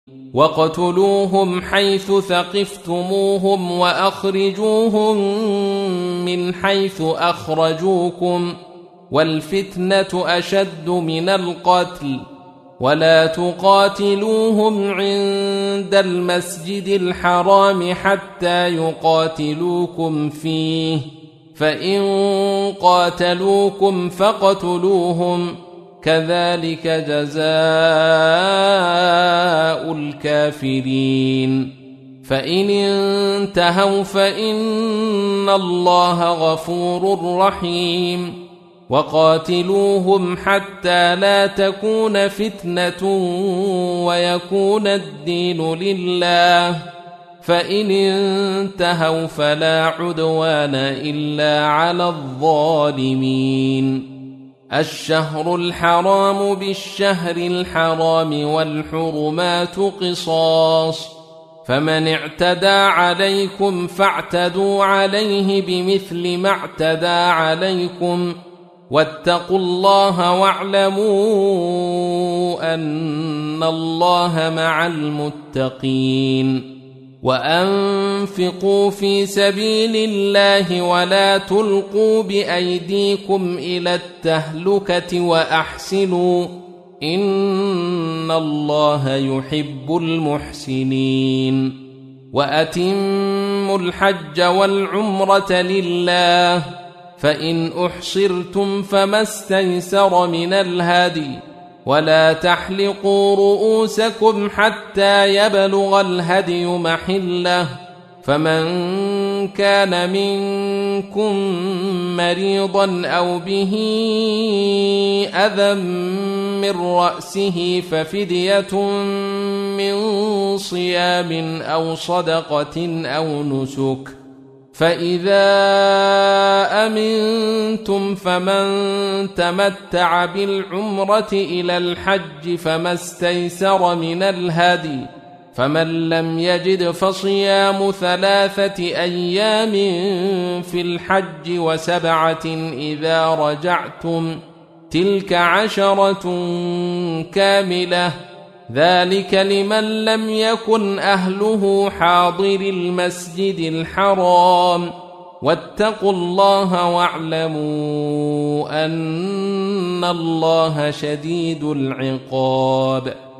واقتلوهم حيث ثقفتموهم وأخرجوهم من حيث أخرجوكم والفتنة أشد من القتل ولا تقاتلوهم عند المسجد الحرام حتى يقاتلوكم فيه فإن قاتلوكم فاقتلوهم كذلك جزاء الكافرين فإن انتهوا فإن الله غفور رحيم وقاتلوهم حتى لا تكون فتنة ويكون الدين لله فإن انتهوا فلا عدوان إلا على الظالمين الشهر الحرام بالشهر الحرام والحرمات قصاص فمن اعتدى عليكم فاعتدوا عليه بمثل ما اعتدى عليكم واتقوا الله واعلموا أن الله مع المتقين وأنفقوا في سبيل الله ولا تلقوا بأيديكم إلى التهلكة وأحسنوا إن الله يحب المحسنين وأتموا الحج والعمرة لله فإن أحصرتم فما استيسر من الهدي ولا تحلقوا رؤوسكم حتى يبلغ الهدي محله فمن كان منكم مريضا أو به أذى من رأسه ففدية من صيام أو صدقة أو نسك فإذا أمنتم فمن تمتع بالعمرة إلى الحج فما استيسر من الهدي فمن لم يجد فصيام 3 أيام في الحج و7 إذا رجعتم تلك 10 كاملة ذلك لمن لم يكن أهله حاضر المسجد الحرام واتقوا الله واعلموا أن الله شديد العقاب